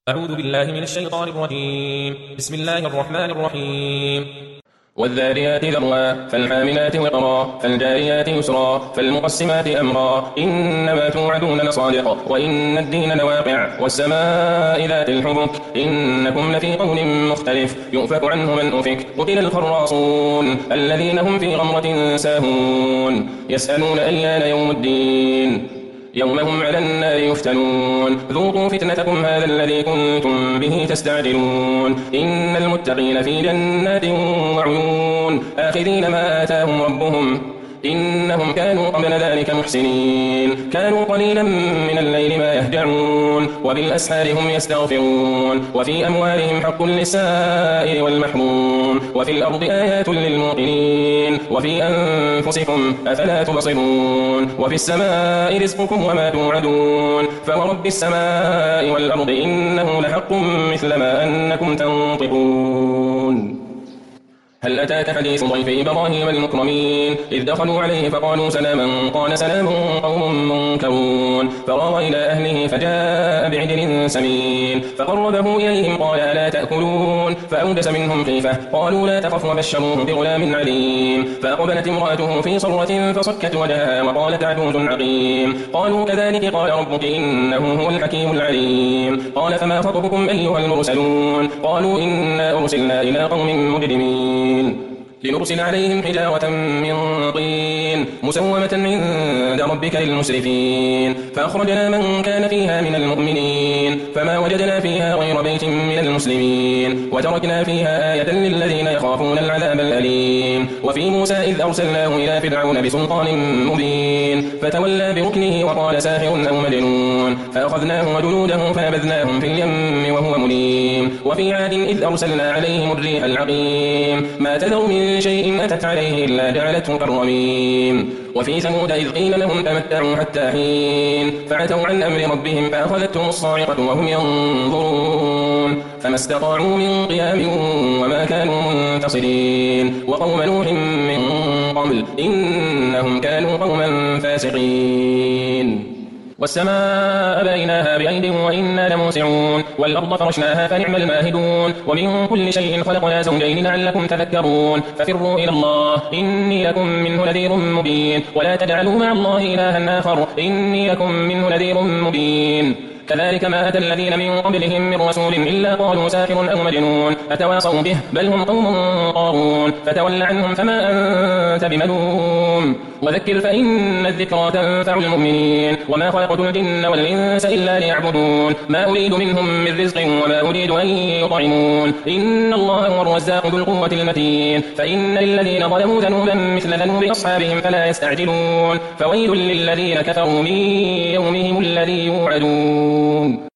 أعوذ بالله من الشيطان الرجيم. بسم الله الرحمن الرحيم. والذاريات ذروا فالحاملات وقرا فالجاريات يسرا فالمقسمات أمرا إنما توعدون لصادق وإن الدين لواقع والسماء ذات الحبك إنكم لفي قول مختلف يؤفك عنه من أفك قتل الخراصون الذين هم في غمرة ساهون يسألون أيان يوم الدين يوم هم على النار يفتنون ذوقوا فتنتكم هذا الذي كنتم به تستعجلون إن المتقين في جنات وعيون آخذين ما آتاهم ربهم إنهم كانوا قبل ذلك محسنين كانوا قليلا من الليل ما يهجعون وبالأسحار هم يستغفرون وفي أموالهم حق للسائل والمحروم وفي الأرض آيات للموقنين وفي أنفسكم أفلا تبصرون وفي السماء رزقكم وما توعدون فورب السماء والأرض إنه لحق مثل ما أنكم تنطقون هل أتاك حديث ضيف إبراهيم المكرمين إذ دخلوا عليه فقالوا سلاما قال سلام قوم منكرون فراغ إلى أهله فجاء بعجل سمين فقربه إليهم قال ألا تأكلون فأوجس منهم خيفة قالوا لا تخف وبشروه بغلام عليم فأقبلت امرأته في صرة فصكت وجهها وقالت عجوز عقيم قالوا كذلك قال ربك إنه هو الحكيم العليم قال فما خطبكم أيها المرسلون قالوا إنا أرسلنا إلى قوم مجرمين لنرسل عليهم حجارة من طين مسومة عند ربك للمسرفين فأخرجنا من كان فيها من المؤمنين فما وجدنا فيها غير بيت من المسلمين وتركنا فيها آية للذين يخافون العذاب الأليم وفي موسى إذ أرسلناه إلى فرعون بسلطان مبين فتولى بركنه وقال ساحر أو مجنون فأخذناه وجنوده فنبذناهم في اليم وهو مليم وفي عاد إذ أرسلنا عليهم الريح العقيم ما تذر من شيء أتت عليه إلا جعلته كالرميم وفي ثمود إذ قيل لهم تمتعوا حتى حين فعتوا عن أمر ربهم فأخذتهم الصاعقة وهم ينظرون فما استطاعوا من قيام وما كانوا منتصرين وقوم نوح من قبل إنهم كانوا قوما فاسقين والسماء بنيناها بأيد وإنا لموسعون والأرض فرشناها فنعم الماهدون ومن كل شيء خلقنا زوجين لعلكم تذكرون ففروا إلى الله إني لكم منه نذير مبين ولا تجعلوا مع الله إلها آخر إني لكم منه نذير مبين كذلك ما أتى الذين من قبلهم من رسول إلا قالوا ساحر أو مجنون أتواصوا به بل هم قوم طاغون فتول عنهم فما أنت بملوم وذكر فإن الذكرى تنفع المؤمنين وما خلقت الجن والإنس إلا ليعبدون ما أريد منهم من رزق وما أريد أن يطعمون إن الله هو الرزاق ذو القوة المتين فإن للذين ظلموا ذنوبا مثل ذنوب أصحابهم فلا يستعجلون فويل للذين كفروا من يومهم الذي يوعدون